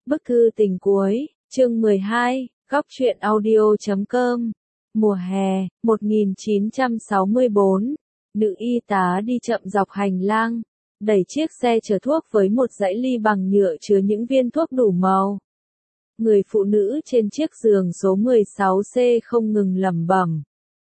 Bức thư tình cuối, chương 12, góc truyện audio.com. Mùa hè, 1964, nữ y tá đi chậm dọc hành lang, đẩy chiếc xe chở thuốc với một dãy ly bằng nhựa chứa những viên thuốc đủ màu. Người phụ nữ trên chiếc giường số 16C không ngừng lẩm bẩm.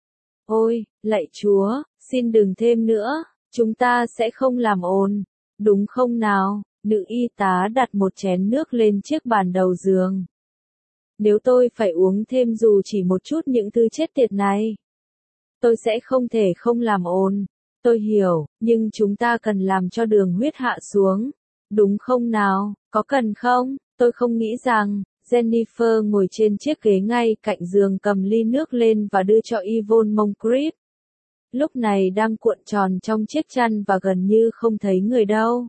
Ôi, lạy Chúa, xin đừng thêm nữa, chúng ta sẽ không làm ồn, đúng không nào? Nữ y tá đặt một chén nước lên chiếc bàn đầu giường. Nếu tôi phải uống thêm dù chỉ một chút những thứ chết tiệt này, tôi sẽ không thể không làm ồn. Tôi hiểu, nhưng chúng ta cần làm cho đường huyết hạ xuống, đúng không nào? Có cần không? Tôi không nghĩ rằng. Jennifer ngồi trên chiếc ghế ngay cạnh giường cầm ly nước lên và đưa cho Yvonne Moncrief. Lúc này đang cuộn tròn trong chiếc chăn và gần như không thấy người đâu.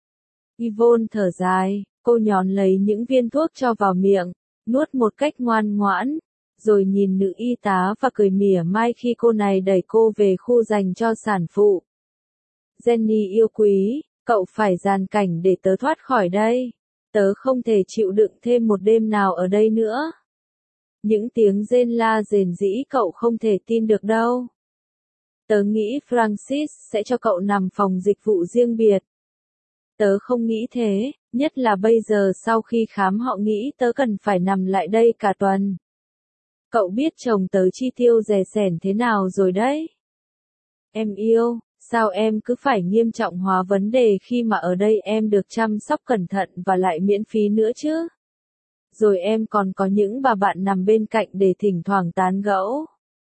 Yvonne thở dài, cô nhón lấy những viên thuốc cho vào miệng, nuốt một cách ngoan ngoãn, rồi nhìn nữ y tá và cười mỉa mai khi cô này đẩy cô về khu dành cho sản phụ. Jenny yêu quý, cậu phải dàn cảnh để tớ thoát khỏi đây. Tớ không thể chịu đựng thêm một đêm nào ở đây nữa. Những tiếng rên la rền rĩ cậu không thể tin được đâu. Tớ nghĩ Francis sẽ cho cậu nằm phòng dịch vụ riêng biệt. Tớ không nghĩ thế, nhất là bây giờ sau khi khám họ nghĩ tớ cần phải nằm lại đây cả tuần. Cậu biết chồng tớ chi tiêu rẻ sẻn thế nào rồi đấy. Em yêu, sao em cứ phải nghiêm trọng hóa vấn đề khi mà ở đây em được chăm sóc cẩn thận và lại miễn phí nữa chứ? Rồi em còn có những bà bạn nằm bên cạnh để thỉnh thoảng tán gẫu.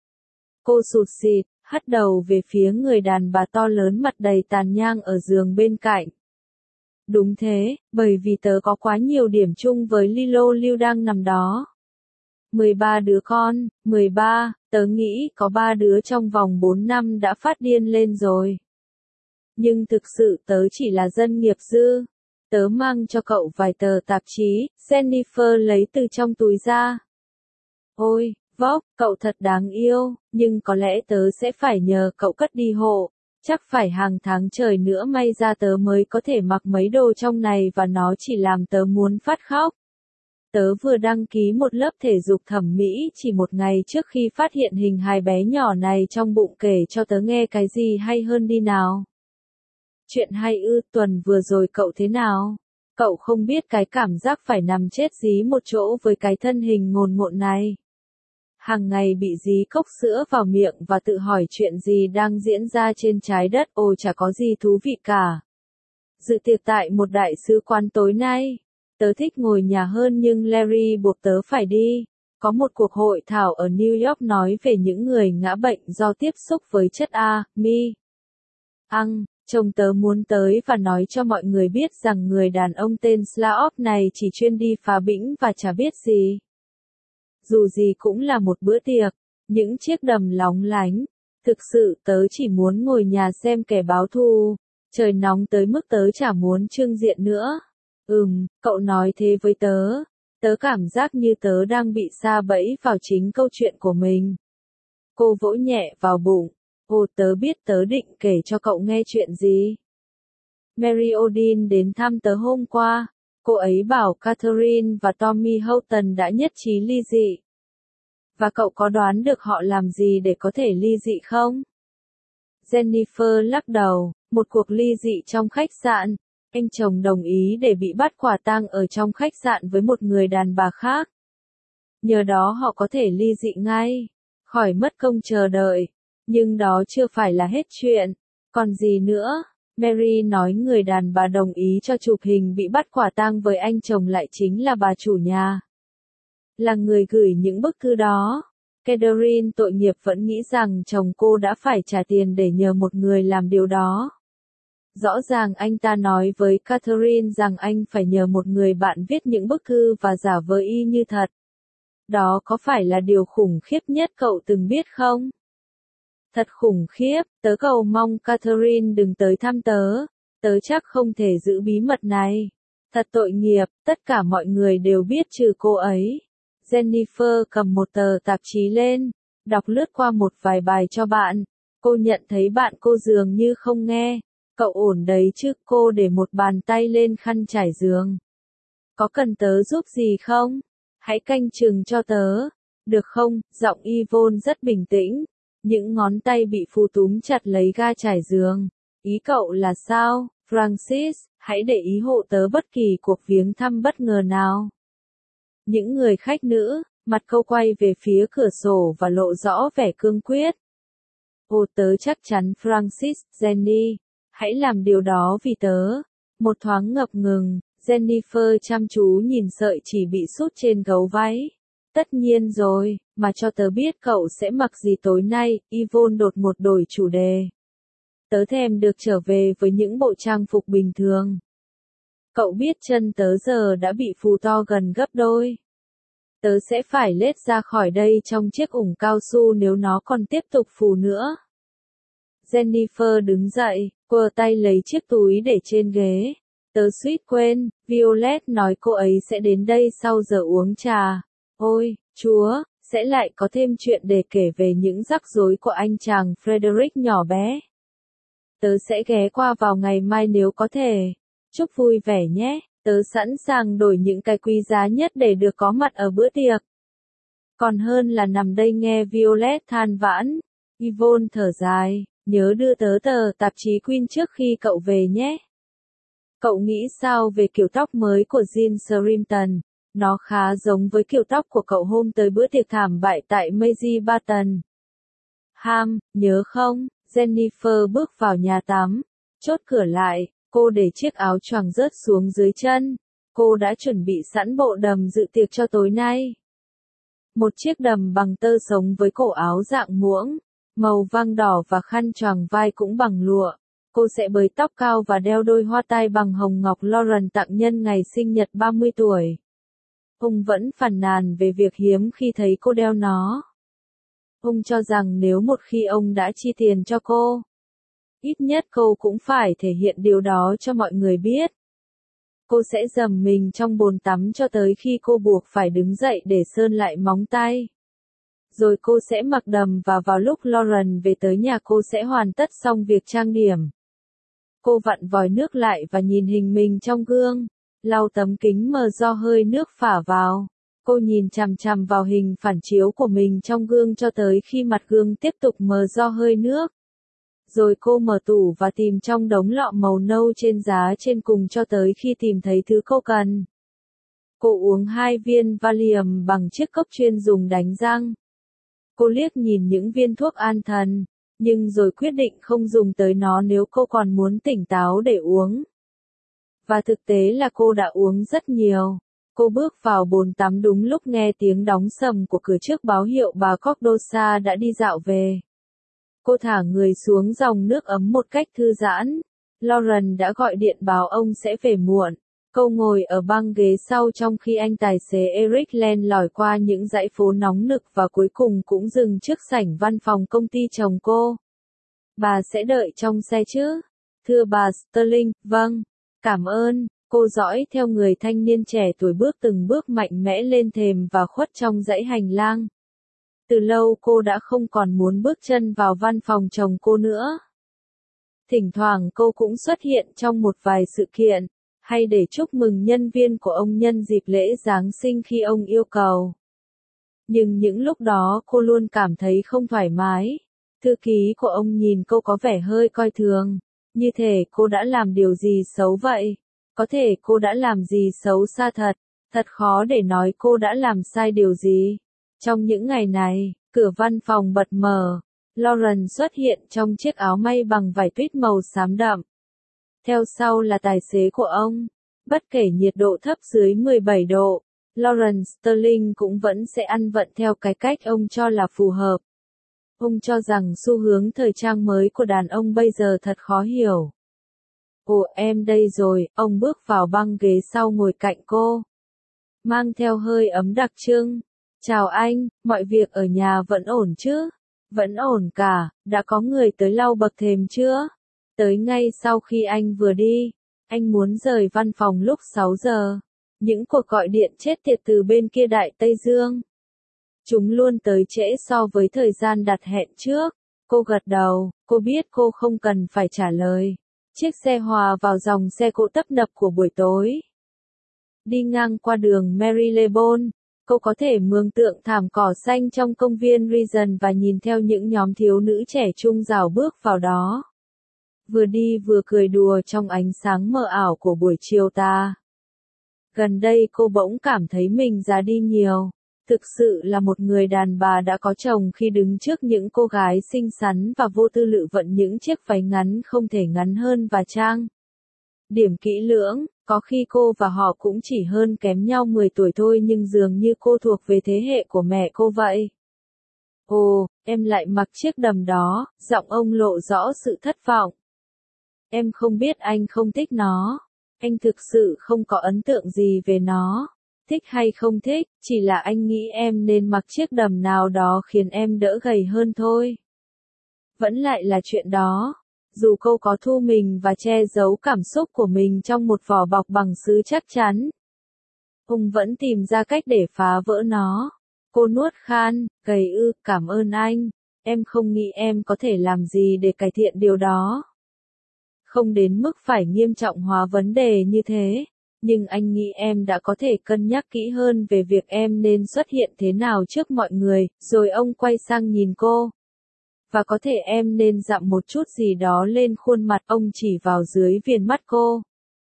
Cô sụt sịt, hất đầu về phía người đàn bà to lớn mặt đầy tàn nhang ở giường bên cạnh. Đúng thế, bởi vì tớ có quá nhiều điểm chung với Lilo Lưu đang nằm đó. 13 đứa con, 13, tớ nghĩ có 3 đứa trong vòng 4 năm đã phát điên lên rồi. Nhưng thực sự tớ chỉ là dân nghiệp dư. Tớ mang cho cậu vài tờ tạp chí, Jennifer lấy từ trong túi ra. Ôi, Vóc, cậu thật đáng yêu, nhưng có lẽ tớ sẽ phải nhờ cậu cất đi hộ. Chắc phải hàng tháng trời nữa may ra tớ mới có thể mặc mấy đồ trong này và nó chỉ làm tớ muốn phát khóc. Tớ vừa đăng ký một lớp thể dục thẩm mỹ chỉ một ngày trước khi phát hiện hình hài bé nhỏ này trong bụng, kể cho tớ nghe cái gì hay hơn đi nào. Chuyện hay ư? Tuần vừa rồi cậu thế nào? Cậu không biết cái cảm giác phải nằm chết dí một chỗ với cái thân hình ngồn ngộn này. Hàng ngày bị dí cốc sữa vào miệng và tự hỏi chuyện gì đang diễn ra trên trái đất, ôi chả có gì thú vị cả. Dự tiệc tại một đại sứ quán tối nay. Tớ thích ngồi nhà hơn nhưng Larry buộc tớ phải đi. Có một cuộc hội thảo ở New York nói về những người ngã bệnh do tiếp xúc với chất A, mi. Chồng tớ muốn tới và nói cho mọi người biết rằng người đàn ông tên Slaov này chỉ chuyên đi phá bĩnh và chả biết gì. Dù gì cũng là một bữa tiệc, những chiếc đầm lóng lánh. Thực sự tớ chỉ muốn ngồi nhà xem kẻ báo thù. Trời nóng tới mức tớ chả muốn trưng diện nữa. Cậu nói thế với tớ. Tớ cảm giác như tớ đang bị sa bẫy vào chính câu chuyện của mình. Cô vỗ nhẹ vào bụng. Ồ, tớ biết tớ định kể cho cậu nghe chuyện gì. Mary Odin đến thăm tớ hôm qua. Cô ấy bảo Catherine và Tommy Houghton đã nhất trí ly dị. Và cậu có đoán được họ làm gì để có thể ly dị không? Jennifer lắc đầu. Một cuộc ly dị trong khách sạn. Anh chồng đồng ý để bị bắt quả tang ở trong khách sạn với một người đàn bà khác. Nhờ đó họ có thể ly dị ngay, khỏi mất công chờ đợi. Nhưng đó chưa phải là hết chuyện. Còn gì nữa? Mary nói người đàn bà đồng ý cho chụp hình bị bắt quả tang với anh chồng lại chính là bà chủ nhà. Là người gửi những bức thư đó. Catherine tội nghiệp vẫn nghĩ rằng chồng cô đã phải trả tiền để nhờ một người làm điều đó. Rõ ràng anh ta nói với Catherine rằng anh phải nhờ một người bạn viết những bức thư và giả vờ y như thật. Đó có phải là điều khủng khiếp nhất cậu từng biết không? Thật khủng khiếp, tớ cầu mong Catherine đừng tới thăm tớ. Tớ chắc không thể giữ bí mật này. Thật tội nghiệp, tất cả mọi người đều biết trừ cô ấy. Jennifer cầm một tờ tạp chí lên, đọc lướt qua một vài bài cho bạn. Cô nhận thấy bạn cô dường như không nghe. Cậu ổn đấy chứ? Cô để một bàn tay lên khăn trải giường. Có cần tớ giúp gì không? Hãy canh chừng cho tớ. Được không? Giọng Yvonne rất bình tĩnh. Những ngón tay bị Phù túm chặt lấy ga trải giường. Ý cậu là sao, Francis? Hãy để ý hộ tớ bất kỳ cuộc viếng thăm bất ngờ nào. Những người khách nữ, mặt câu quay về phía cửa sổ và lộ rõ vẻ cương quyết. Ồ, tớ chắc chắn Francis, Jenny. Hãy làm điều đó vì tớ. Một thoáng ngập ngừng, Jennifer chăm chú nhìn sợi chỉ bị sút trên gấu váy. Tất nhiên rồi, mà cho tớ biết cậu sẽ mặc gì tối nay, Yvonne đột ngột đổi chủ đề. Tớ thèm được trở về với những bộ trang phục bình thường. Cậu biết chân tớ giờ đã bị phù to gần gấp đôi. Tớ sẽ phải lết ra khỏi đây trong chiếc ủng cao su nếu nó còn tiếp tục phù nữa. Jennifer đứng dậy, quơ tay lấy chiếc túi để trên ghế. Tớ suýt quên, Violet nói cô ấy sẽ đến đây sau giờ uống trà. Ôi, Chúa, sẽ lại có thêm chuyện để kể về những rắc rối của anh chàng Frederick nhỏ bé. Tớ sẽ ghé qua vào ngày mai nếu có thể. Chúc vui vẻ nhé, tớ sẵn sàng đổi những cái quý giá nhất để được có mặt ở bữa tiệc. Còn hơn là nằm đây nghe Violet than vãn. Yvonne thở dài, nhớ đưa tớ tờ tạp chí Queen trước khi cậu về nhé. Cậu nghĩ sao về kiểu tóc mới của Jean Shrimpton? Nó khá giống với kiểu tóc của cậu hôm tới bữa tiệc thảm bại tại Maisy Barton. Ham, nhớ không? Jennifer bước vào nhà tắm, chốt cửa lại, cô để chiếc áo choàng rớt xuống dưới chân. Cô đã chuẩn bị sẵn bộ đầm dự tiệc cho tối nay. Một chiếc đầm bằng tơ sống với cổ áo dạng muỗng, màu vàng đỏ và khăn choàng vai cũng bằng lụa. Cô sẽ bới tóc cao và đeo đôi hoa tai bằng hồng ngọc Lauren tặng nhân ngày sinh nhật 30 tuổi. Ông vẫn phàn nàn về việc hiếm khi thấy cô đeo nó. Ông cho rằng nếu một khi ông đã chi tiền cho cô, ít nhất cô cũng phải thể hiện điều đó cho mọi người biết. Cô sẽ dầm mình trong bồn tắm cho tới khi cô buộc phải đứng dậy để sơn lại móng tay. Rồi cô sẽ mặc đầm và vào lúc Lauren về tới nhà cô sẽ hoàn tất xong việc trang điểm. Cô vặn vòi nước lại và nhìn hình mình trong gương, lau tấm kính mờ do hơi nước phả vào. Cô nhìn chằm chằm vào hình phản chiếu của mình trong gương cho tới khi mặt gương tiếp tục mờ do hơi nước. Rồi cô mở tủ và tìm trong đống lọ màu nâu trên giá trên cùng cho tới khi tìm thấy thứ cô cần. Cô uống 2 viên Valium bằng chiếc cốc chuyên dùng đánh răng. Cô liếc nhìn những viên thuốc an thần, nhưng rồi quyết định không dùng tới nó nếu cô còn muốn tỉnh táo để uống. Và thực tế là cô đã uống rất nhiều. Cô bước vào bồn tắm đúng lúc nghe tiếng đóng sầm của cửa trước báo hiệu bà Cordosa đã đi dạo về. Cô thả người xuống dòng nước ấm một cách thư giãn. Lauren đã gọi điện báo ông sẽ về muộn. Cô ngồi ở băng ghế sau trong khi anh tài xế Eric len lỏi qua những dãy phố nóng nực và cuối cùng cũng dừng trước sảnh văn phòng công ty chồng cô. Bà sẽ đợi trong xe chứ? Thưa bà Sterling, vâng. Cảm ơn. Cô dõi theo người thanh niên trẻ tuổi bước từng bước mạnh mẽ lên thềm và khuất trong dãy hành lang. Từ lâu cô đã không còn muốn bước chân vào văn phòng chồng cô nữa. Thỉnh thoảng cô cũng xuất hiện trong một vài sự kiện, hay để chúc mừng nhân viên của ông nhân dịp lễ Giáng sinh khi ông yêu cầu. Nhưng những lúc đó cô luôn cảm thấy không thoải mái. Thư ký của ông nhìn cô có vẻ hơi coi thường, như thể cô đã làm điều gì xấu vậy. Có thể cô đã làm gì xấu xa thật, thật khó để nói cô đã làm sai điều gì. Trong những ngày này, cửa văn phòng bật mở, Lauren xuất hiện trong chiếc áo may bằng vải tuyết màu xám đậm. Theo sau là tài xế của ông. Bất kể nhiệt độ thấp dưới 17 độ, Lauren Sterling cũng vẫn sẽ ăn vận theo cái cách ông cho là phù hợp. Ông cho rằng xu hướng thời trang mới của đàn ông bây giờ thật khó hiểu. Ồ, em đây rồi, ông bước vào băng ghế sau ngồi cạnh cô. Mang theo hơi ấm đặc trưng. Chào anh, mọi việc ở nhà vẫn ổn chứ? Vẫn ổn cả, đã có người tới lau bậc thềm chưa? Tới ngay sau khi anh vừa đi. Anh muốn rời văn phòng lúc 6 giờ. Những cuộc gọi điện chết tiệt từ bên kia Đại Tây Dương. Chúng luôn tới trễ so với thời gian đặt hẹn trước. Cô gật đầu, cô biết cô không cần phải trả lời. Chiếc xe hòa vào dòng xe cộ tấp nập của buổi tối. Đi ngang qua đường Marylebone, cô có thể mường tượng thảm cỏ xanh trong công viên Regent và nhìn theo những nhóm thiếu nữ trẻ trung rảo bước vào đó. Vừa đi vừa cười đùa trong ánh sáng mờ ảo của buổi chiều tà. Gần đây cô bỗng cảm thấy mình già đi nhiều. Thực sự là một người đàn bà đã có chồng khi đứng trước những cô gái xinh xắn và vô tư lự vận những chiếc váy ngắn không thể ngắn hơn và trang điểm kỹ lưỡng, có khi cô và họ cũng chỉ hơn kém nhau 10 tuổi thôi nhưng dường như cô thuộc về thế hệ của mẹ cô vậy. Ồ, em lại mặc chiếc đầm đó, giọng ông lộ rõ sự thất vọng. Em không biết anh không thích nó. Anh thực sự không có ấn tượng gì về nó. Thích hay không thích, chỉ là anh nghĩ em nên mặc chiếc đầm nào đó khiến em đỡ gầy hơn thôi. Vẫn lại là chuyện đó. Dù cô có thu mình và che giấu cảm xúc của mình trong một vỏ bọc bằng sứ chắc chắn, ông vẫn tìm ra cách để phá vỡ nó. Cô nuốt khan, gầy ư, cảm ơn anh. Em không nghĩ em có thể làm gì để cải thiện điều đó. Không đến mức phải nghiêm trọng hóa vấn đề như thế. Nhưng anh nghĩ em đã có thể cân nhắc kỹ hơn về việc em nên xuất hiện thế nào trước mọi người, rồi ông quay sang nhìn cô. Và có thể em nên dặm một chút gì đó lên khuôn mặt, ông chỉ vào dưới viền mắt cô.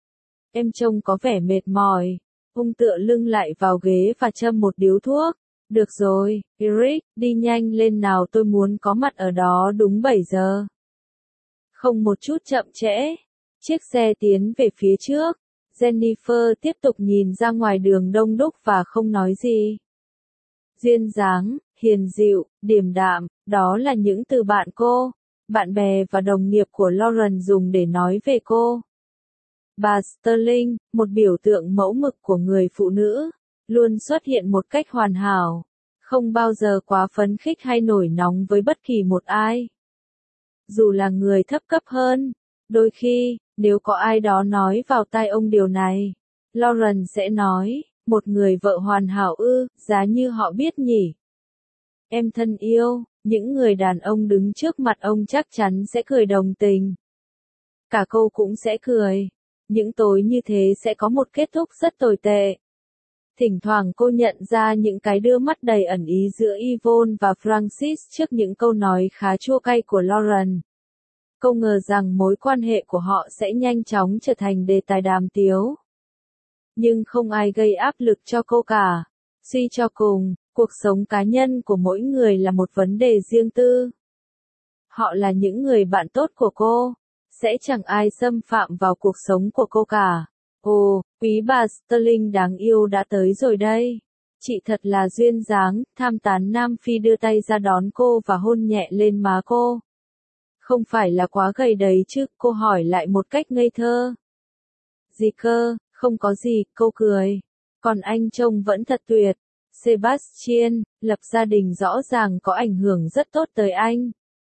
Em trông có vẻ mệt mỏi. Ông tựa lưng lại vào ghế và châm một điếu thuốc. Được rồi, Eric, đi nhanh lên nào, tôi muốn có mặt ở đó đúng 7 giờ. Không một chút chậm trễ. Chiếc xe tiến về phía trước. Jennifer tiếp tục nhìn ra ngoài đường đông đúc và không nói gì. Duyên dáng, hiền dịu, điềm đạm, đó là những từ bạn bè và đồng nghiệp của Lauren dùng để nói về cô. Bà Sterling, một biểu tượng mẫu mực của người phụ nữ, luôn xuất hiện một cách hoàn hảo, không bao giờ quá phấn khích hay nổi nóng với bất kỳ một ai. Dù là người thấp cấp hơn, đôi khi, nếu có ai đó nói vào tai ông điều này, Lauren sẽ nói, một người vợ hoàn hảo ư, giá như họ biết nhỉ. Em thân yêu, những người đàn ông đứng trước mặt ông chắc chắn sẽ cười đồng tình. Cả cô cũng sẽ cười. Những tối như thế sẽ có một kết thúc rất tồi tệ. Thỉnh thoảng cô nhận ra những cái đưa mắt đầy ẩn ý giữa Yvonne và Francis trước những câu nói khá chua cay của Lauren. Cô ngờ rằng mối quan hệ của họ sẽ nhanh chóng trở thành đề tài đàm tiếu. Nhưng không ai gây áp lực cho cô cả. Suy cho cùng, cuộc sống cá nhân của mỗi người là một vấn đề riêng tư. Họ là những người bạn tốt của cô. Sẽ chẳng ai xâm phạm vào cuộc sống của cô cả. Ồ, quý bà Sterling đáng yêu đã tới rồi đây. Chị thật là duyên dáng, tham tán Nam Phi đưa tay ra đón cô và hôn nhẹ lên má cô. Không phải là quá gầy đấy chứ, cô hỏi lại một cách ngây thơ. Gì cơ, không có gì, cô cười. Còn anh trông vẫn thật tuyệt. Sebastian, lập gia đình rõ ràng có ảnh hưởng rất tốt tới anh.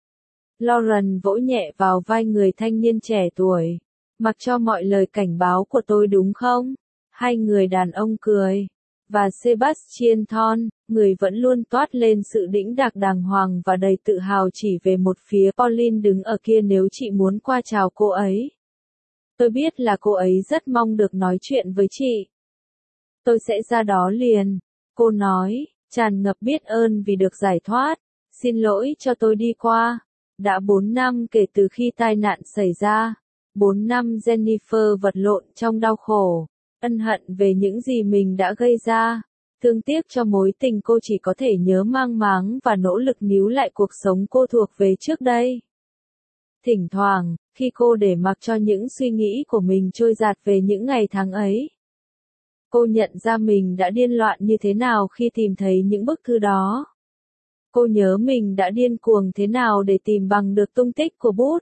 Lauren vỗ nhẹ vào vai người thanh niên trẻ tuổi. Mặc cho mọi lời cảnh báo của tôi đúng không? Hai người đàn ông cười. Và Sebastian Thorne, người vẫn luôn toát lên sự đĩnh đạc đàng hoàng và đầy tự hào chỉ về một phía. Pauline đứng ở kia, nếu chị muốn qua chào cô ấy. Tôi biết là cô ấy rất mong được nói chuyện với chị. Tôi sẽ ra đó liền. Cô nói, tràn ngập biết ơn vì được giải thoát. Xin lỗi cho tôi đi qua. Đã 4 năm kể từ khi tai nạn xảy ra. 4 năm Jennifer vật lộn trong đau khổ. Ân hận về những gì mình đã gây ra. Thương tiếc cho mối tình cô chỉ có thể nhớ mang máng và nỗ lực níu lại cuộc sống cô thuộc về trước đây. Thỉnh thoảng, khi cô để mặc cho những suy nghĩ của mình trôi dạt về những ngày tháng ấy, cô nhận ra mình đã điên loạn như thế nào khi tìm thấy những bức thư đó. Cô nhớ mình đã điên cuồng thế nào để tìm bằng được tung tích của bút.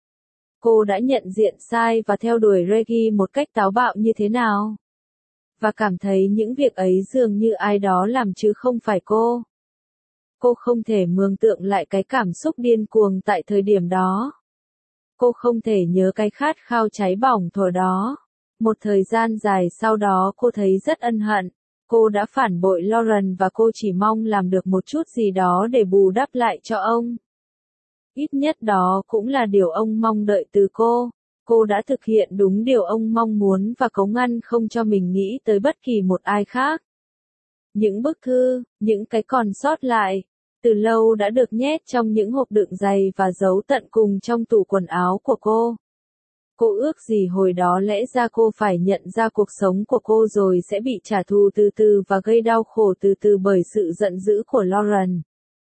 Cô đã nhận diện sai và theo đuổi Reggie một cách táo bạo như thế nào. Và cảm thấy những việc ấy dường như ai đó làm chứ không phải cô. Cô không thể mường tượng lại cái cảm xúc điên cuồng tại thời điểm đó. Cô không thể nhớ cái khát khao cháy bỏng thuở đó. Một thời gian dài sau đó cô thấy rất ân hận. Cô đã phản bội Lauren và cô chỉ mong làm được một chút gì đó để bù đắp lại cho ông. Ít nhất đó cũng là điều ông mong đợi từ cô. Cô đã thực hiện đúng điều ông mong muốn và cố ngăn không cho mình nghĩ tới bất kỳ một ai khác. Những bức thư, những cái còn sót lại, từ lâu đã được nhét trong những hộp đựng giày và giấu tận cùng trong tủ quần áo của cô. Cô ước gì hồi đó lẽ ra cô phải nhận ra cuộc sống của cô rồi sẽ bị trả thù từ từ và gây đau khổ từ từ bởi sự giận dữ của Lauren.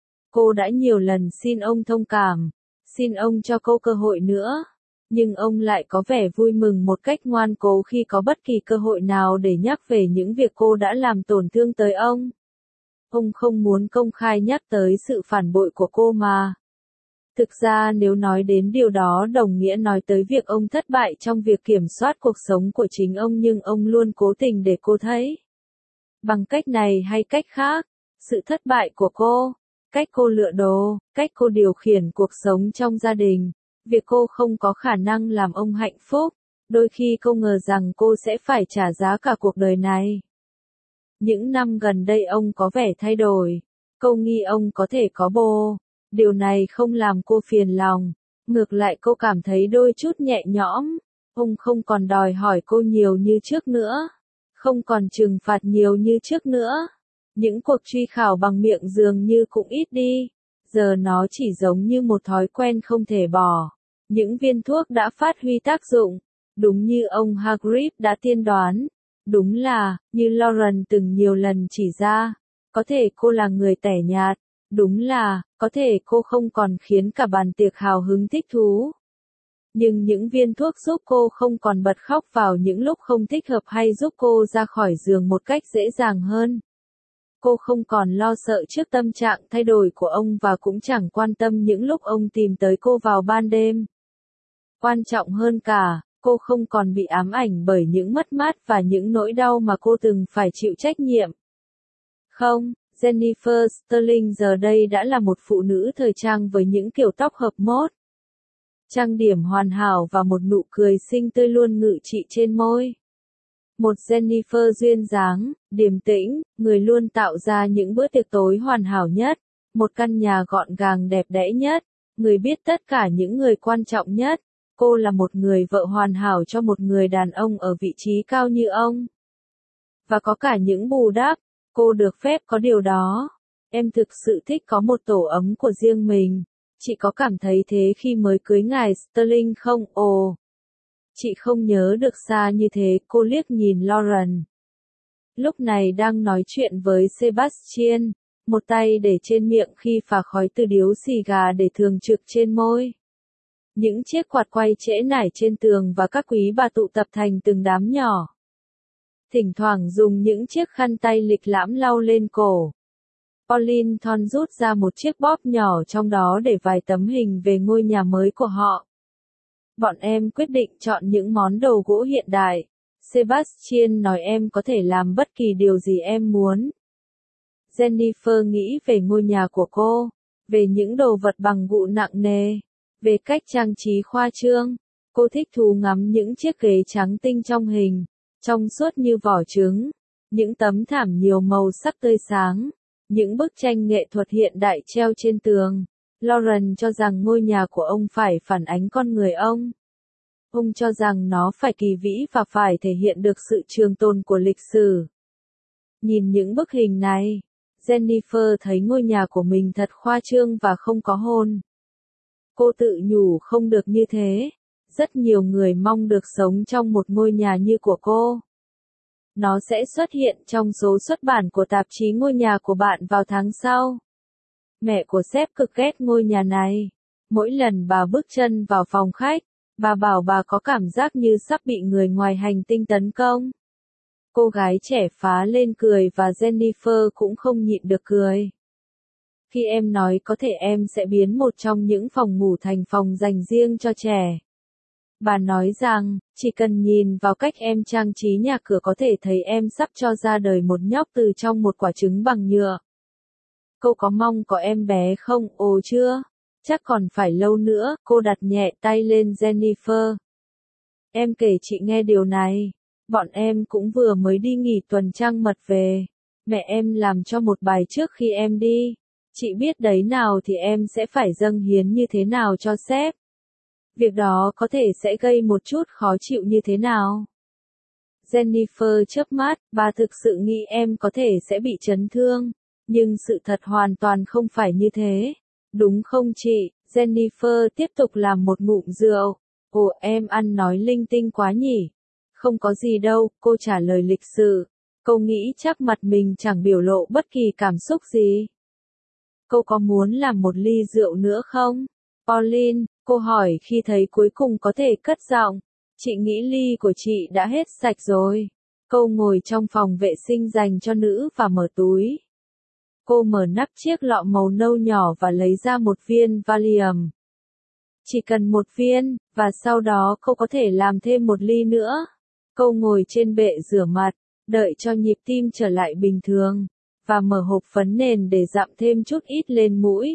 Cô đã nhiều lần xin ông thông cảm, xin ông cho cô cơ hội nữa. Nhưng ông lại có vẻ vui mừng một cách ngoan cố khi có bất kỳ cơ hội nào để nhắc về những việc cô đã làm tổn thương tới ông. Ông không muốn công khai nhắc tới sự phản bội của cô mà. Thực ra nếu nói đến điều đó đồng nghĩa nói tới việc ông thất bại trong việc kiểm soát cuộc sống của chính ông, nhưng ông luôn cố tình để cô thấy. Bằng cách này hay cách khác, sự thất bại của cô, cách cô lựa đồ, cách cô điều khiển cuộc sống trong gia đình, việc cô không có khả năng làm ông hạnh phúc, đôi khi cô ngờ rằng cô sẽ phải trả giá cả cuộc đời này. Những năm gần đây ông có vẻ thay đổi, cô nghi ông có thể có bồ. Điều này không làm cô phiền lòng, ngược lại cô cảm thấy đôi chút nhẹ nhõm. Ông không còn đòi hỏi cô nhiều như trước nữa, không còn trừng phạt nhiều như trước nữa. Những cuộc truy khảo bằng miệng dường như cũng ít đi, giờ nó chỉ giống như một thói quen không thể bỏ. Những viên thuốc đã phát huy tác dụng, đúng như ông Hagrid đã tiên đoán. Đúng là, như Lauren từng nhiều lần chỉ ra, có thể cô là người tẻ nhạt. Đúng là, có thể cô không còn khiến cả bàn tiệc hào hứng thích thú. Nhưng những viên thuốc giúp cô không còn bật khóc vào những lúc không thích hợp hay giúp cô ra khỏi giường một cách dễ dàng hơn. Cô không còn lo sợ trước tâm trạng thay đổi của ông và cũng chẳng quan tâm những lúc ông tìm tới cô vào ban đêm. Quan trọng hơn cả, cô không còn bị ám ảnh bởi những mất mát và những nỗi đau mà cô từng phải chịu trách nhiệm. Không. Jennifer Sterling giờ đây đã là một phụ nữ thời trang với những kiểu tóc hợp mốt, trang điểm hoàn hảo và một nụ cười xinh tươi luôn ngự trị trên môi. Một Jennifer duyên dáng, điềm tĩnh, người luôn tạo ra những bữa tiệc tối hoàn hảo nhất, một căn nhà gọn gàng đẹp đẽ nhất, người biết tất cả những người quan trọng nhất. Cô là một người vợ hoàn hảo cho một người đàn ông ở vị trí cao như ông. Và có cả những bù đắp. Cô được phép có điều đó. Em thực sự thích có một tổ ấm của riêng mình. Chị có cảm thấy thế khi mới cưới ngài Sterling không? Ồ, chị không nhớ được xa như thế. Cô liếc nhìn Lauren. Lúc này đang nói chuyện với Sebastian, một tay để trên miệng khi phả khói từ điếu xì gà để thường trực trên môi. Những chiếc quạt quay trễ nải trên tường và các quý bà tụ tập thành từng đám nhỏ. Thỉnh thoảng dùng những chiếc khăn tay lịch lãm lau lên cổ. Pauline Thorne rút ra một chiếc bóp nhỏ trong đó để vài tấm hình về ngôi nhà mới của họ. Bọn em quyết định chọn những món đồ gỗ hiện đại. Sebastian nói em có thể làm bất kỳ điều gì em muốn. Jennifer nghĩ về ngôi nhà của cô, về những đồ vật bằng gỗ nặng nề, về cách trang trí khoa trương. Cô thích thú ngắm những chiếc ghế trắng tinh trong hình, trong suốt như vỏ trứng, những tấm thảm nhiều màu sắc tươi sáng, những bức tranh nghệ thuật hiện đại treo trên tường. Lauren cho rằng ngôi nhà của ông phải phản ánh con người ông. Ông cho rằng nó phải kỳ vĩ và phải thể hiện được sự trường tồn của lịch sử. Nhìn những bức hình này, Jennifer thấy ngôi nhà của mình thật khoa trương và không có hồn. Cô tự nhủ không được như thế. Rất nhiều người mong được sống trong một ngôi nhà như của cô. Nó sẽ xuất hiện trong số xuất bản của tạp chí Ngôi nhà của bạn vào tháng sau. Mẹ của sếp cực ghét ngôi nhà này. Mỗi lần bà bước chân vào phòng khách, bà bảo bà có cảm giác như sắp bị người ngoài hành tinh tấn công. Cô gái trẻ phá lên cười và Jennifer cũng không nhịn được cười. Khi em nói có thể em sẽ biến một trong những phòng ngủ thành phòng dành riêng cho trẻ. Bà nói rằng, chỉ cần nhìn vào cách em trang trí nhà cửa có thể thấy em sắp cho ra đời một nhóc từ trong một quả trứng bằng nhựa. Cô có mong có em bé không? Ồ chưa, chắc còn phải lâu nữa. Cô đặt nhẹ tay lên Jennifer. Em kể chị nghe điều này. Bọn em cũng vừa mới đi nghỉ tuần trăng mật về. Mẹ em làm cho một bài trước khi em đi. Chị biết đấy nào thì em sẽ phải dâng hiến như thế nào cho sếp. Việc đó có thể sẽ gây một chút khó chịu như thế nào? Jennifer chớp mắt, bà thực sự nghĩ em có thể sẽ bị chấn thương, nhưng sự thật hoàn toàn không phải như thế. Đúng không chị? Jennifer tiếp tục làm một ngụm rượu. Ồ, em ăn nói linh tinh quá nhỉ? Không có gì đâu, cô trả lời lịch sự. Cô nghĩ chắc mặt mình chẳng biểu lộ bất kỳ cảm xúc gì. Cô có muốn làm một ly rượu nữa không? Pauline, cô hỏi khi thấy cuối cùng có thể cất giọng. Chị nghĩ ly của chị đã hết sạch rồi. Cô ngồi trong phòng vệ sinh dành cho nữ và mở túi. Cô mở nắp chiếc lọ màu nâu nhỏ và lấy ra một viên Valium. Chỉ cần một viên, và sau đó cô có thể làm thêm một ly nữa. Cô ngồi trên bệ rửa mặt, đợi cho nhịp tim trở lại bình thường, và mở hộp phấn nền để dặm thêm chút ít lên mũi.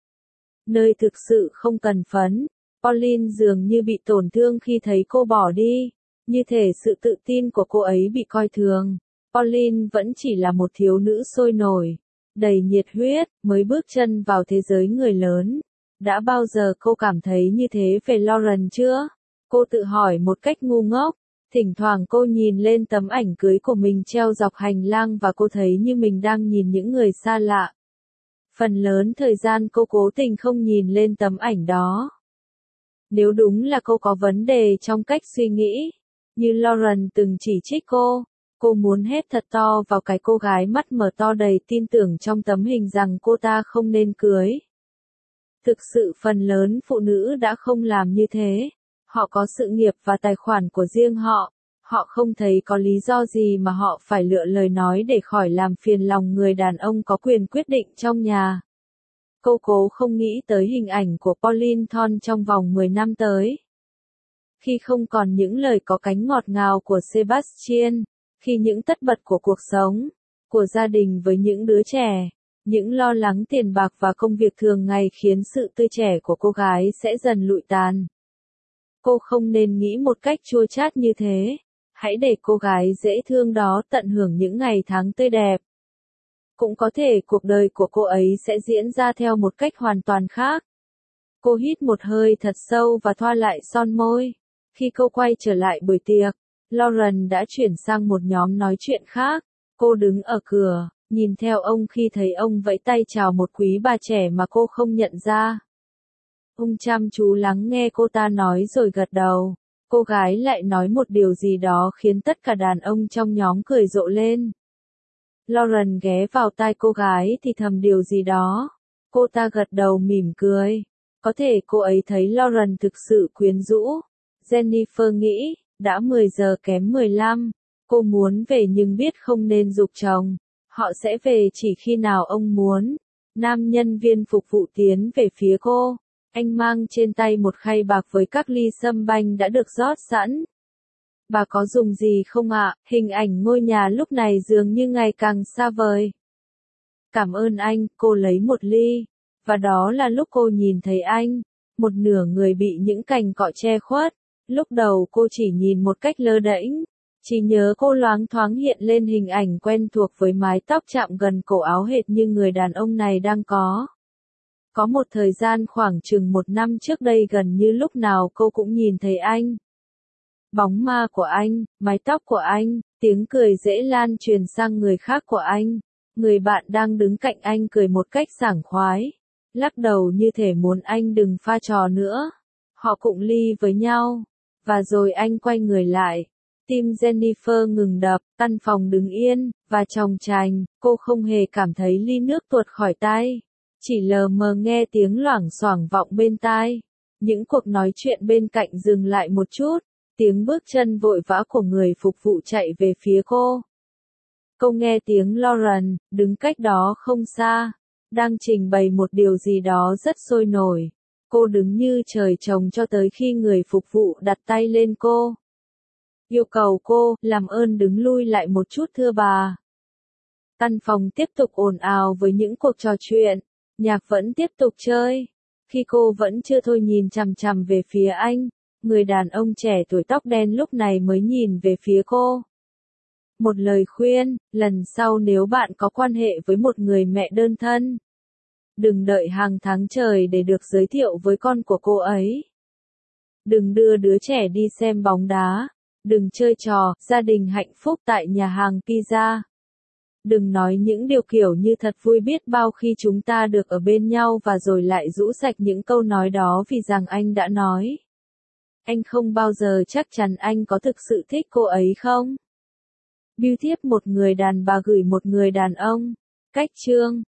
Nơi thực sự không cần phấn, Pauline dường như bị tổn thương khi thấy cô bỏ đi, như thể sự tự tin của cô ấy bị coi thường. Pauline vẫn chỉ là một thiếu nữ sôi nổi, đầy nhiệt huyết, mới bước chân vào thế giới người lớn. Đã bao giờ cô cảm thấy như thế về Lauren chưa? Cô tự hỏi một cách ngu ngốc. Thỉnh thoảng cô nhìn lên tấm ảnh cưới của mình treo dọc hành lang và cô thấy như mình đang nhìn những người xa lạ. Phần lớn thời gian cô cố tình không nhìn lên tấm ảnh đó. Nếu đúng là cô có vấn đề trong cách suy nghĩ, như Lauren từng chỉ trích cô muốn hét thật to vào cái cô gái mắt mở to đầy tin tưởng trong tấm hình rằng cô ta không nên cưới. Thực sự phần lớn phụ nữ đã không làm như thế. Họ có sự nghiệp và tài khoản của riêng họ. Họ không thấy có lý do gì mà họ phải lựa lời nói để khỏi làm phiền lòng người đàn ông có quyền quyết định trong nhà. Cô cố không nghĩ tới hình ảnh của Pauline Thorne trong vòng 10 năm tới. Khi không còn những lời có cánh ngọt ngào của Sebastian, khi những tất bật của cuộc sống, của gia đình với những đứa trẻ, những lo lắng tiền bạc và công việc thường ngày khiến sự tươi trẻ của cô gái sẽ dần lụi tàn. Cô không nên nghĩ một cách chua chát như thế. Hãy để cô gái dễ thương đó tận hưởng những ngày tháng tươi đẹp. Cũng có thể cuộc đời của cô ấy sẽ diễn ra theo một cách hoàn toàn khác. Cô hít một hơi thật sâu và thoa lại son môi. Khi cô quay trở lại buổi tiệc, Lauren đã chuyển sang một nhóm nói chuyện khác. Cô đứng ở cửa, nhìn theo ông khi thấy ông vẫy tay chào một quý bà trẻ mà cô không nhận ra. Ông chăm chú lắng nghe cô ta nói rồi gật đầu. Cô gái lại nói một điều gì đó khiến tất cả đàn ông trong nhóm cười rộ lên. Lauren ghé vào tai cô gái thì thầm điều gì đó. Cô ta gật đầu mỉm cười. Có thể cô ấy thấy Lauren thực sự quyến rũ. Jennifer nghĩ, đã 10 giờ kém 15. Cô muốn về nhưng biết không nên giục chồng. Họ sẽ về chỉ khi nào ông muốn. Nam nhân viên phục vụ tiến về phía cô. Anh mang trên tay một khay bạc với các ly sâm banh đã được rót sẵn. Bà có dùng gì không ạ? Hình ảnh ngôi nhà lúc này dường như ngày càng xa vời. Cảm ơn anh, cô lấy một ly. Và đó là lúc cô nhìn thấy anh. Một nửa người bị những cành cọ che khuất. Lúc đầu cô chỉ nhìn một cách lơ đễnh. Chỉ nhớ cô loáng thoáng hiện lên hình ảnh quen thuộc với mái tóc chạm gần cổ áo hệt như người đàn ông này đang có. Có một thời gian khoảng chừng 1 năm trước đây gần như lúc nào cô cũng nhìn thấy anh. Bóng ma của anh, mái tóc của anh, tiếng cười dễ lan truyền sang người khác của anh. Người bạn đang đứng cạnh anh cười một cách sảng khoái. Lắc đầu như thể muốn anh đừng pha trò nữa. Họ cụng ly với nhau. Và rồi anh quay người lại. Tim Jennifer ngừng đập, căn phòng đứng yên, và chòng chành, cô không hề cảm thấy ly nước tuột khỏi tay. Chỉ lờ mờ nghe tiếng loảng xoảng vọng bên tai. Những cuộc nói chuyện bên cạnh dừng lại một chút. Tiếng bước chân vội vã của người phục vụ chạy về phía cô. Cô nghe tiếng Lauren, đứng cách đó không xa, đang trình bày một điều gì đó rất sôi nổi. Cô đứng như trời trồng cho tới khi người phục vụ đặt tay lên cô. Yêu cầu cô, làm ơn đứng lui lại một chút thưa bà. Căn phòng tiếp tục ồn ào với những cuộc trò chuyện. Nhạc vẫn tiếp tục chơi. Khi cô vẫn chưa thôi nhìn chằm chằm về phía anh, người đàn ông trẻ tuổi tóc đen lúc này mới nhìn về phía cô. Một lời khuyên, lần sau nếu bạn có quan hệ với một người mẹ đơn thân, đừng đợi hàng tháng trời để được giới thiệu với con của cô ấy. Đừng đưa đứa trẻ đi xem bóng đá. Đừng chơi trò, gia đình hạnh phúc tại nhà hàng pizza. Đừng nói những điều kiểu như thật vui biết bao khi chúng ta được ở bên nhau và rồi lại rũ sạch những câu nói đó vì rằng anh đã nói. Anh không bao giờ chắc chắn anh có thực sự thích cô ấy không? Bưu thiếp một người đàn bà gửi một người đàn ông. Cách chương